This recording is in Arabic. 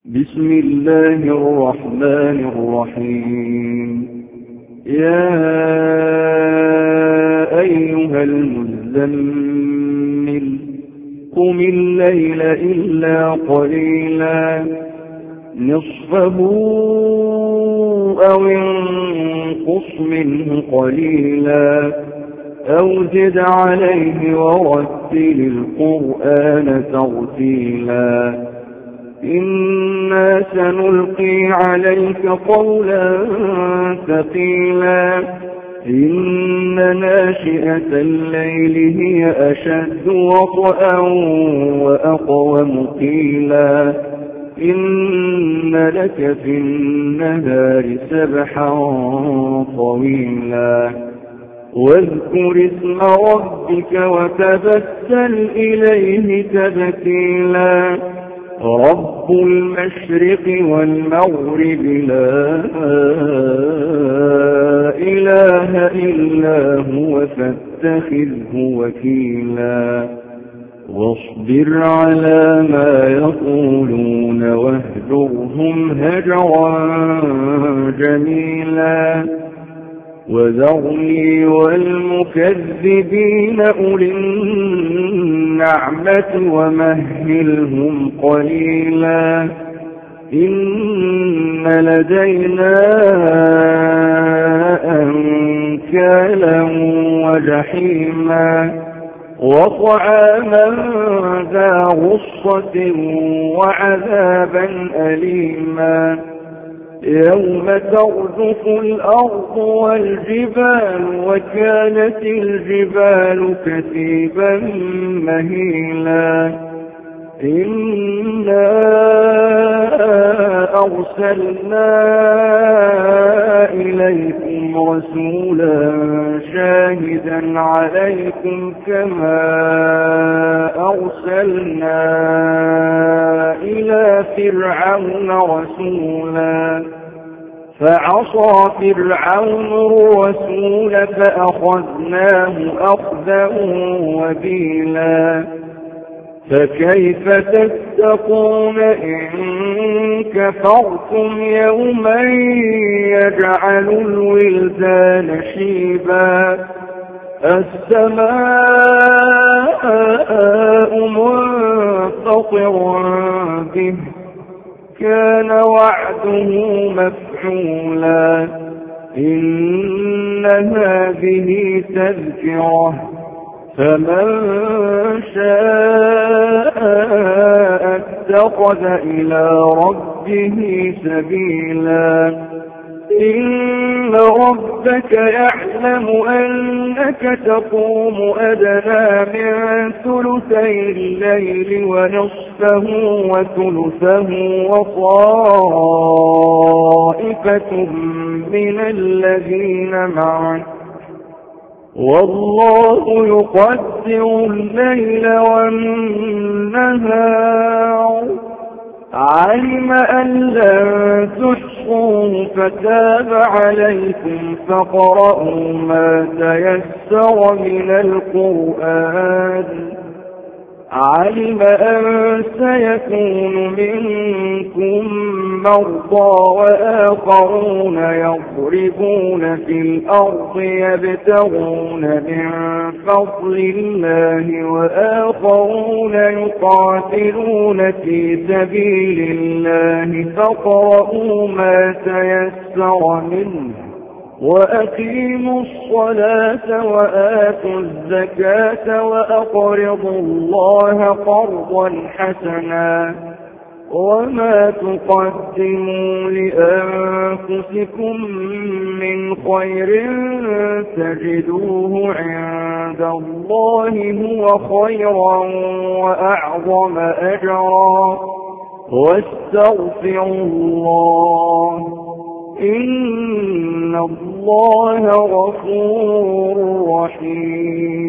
بسم الله الرحمن الرحيم. يا أيها المزمل قم الليل إلا قليلا نصفه أو انقص منه قليلا أو زد عليه ورتل القرآن ترتيلا إنا سنلقي عليك قولا ثقيلا إن ناشئة الليل هي أشد وطئا وأقوم قيلا إن لك في النهار سبحا طويلا واذكر اسم ربك وتبتل إليه تبتيلا رب المشرق والمغرب لا إله إلا هو فاتخذه وكيلا واصبر على ما يقولون واهجرهم هجرا جميلا وذرني والمكذبين أولي النعمة ومهلهم قليلا إن لدينا أنكالا وجحيما وطعاما ذا غصة وعذابا أليما يوم ترجف الأرض والجبال وكانت الجبال كثيبا مهيلا إنا أرسلنا إليكم رسولا شاهدا عليكم كما أرسلنا إلى فرعون رسولا فعصى فرعون الرسول فأخذناه أخذا وبيلا فكيف تتقون إن كفرتم يوما يجعل الولدان شيبا السماء منفطر به كان وعده مفعولا إن هذه تذكرة فمن شاء اتخذ إلى ربه سبيلا إن ربك يعلم أنك تقوم أدنى من ثلثي الليل ونصفه وثلثه وطائفة من الذين معك والله يقدر الليل والنهار علم أن لن تحصوا فتاب عليكم فاقرؤوا ما تيسر من القرآن علم أن سيكون منكم مرضى وآخرون يضربون في الأرض يبتغون من فضل الله وآخرون يقاتلون في سبيل الله فاقرؤوا ما تيسر منه وأقيموا الصلاة وآتوا الزكاة وأقرضوا الله قرضا حسنا وما تقدموا لأنفسكم من خير تجدوه عند الله هو خيرا وأعظم أجرا واستغفروا الله إن الله غفور رحيم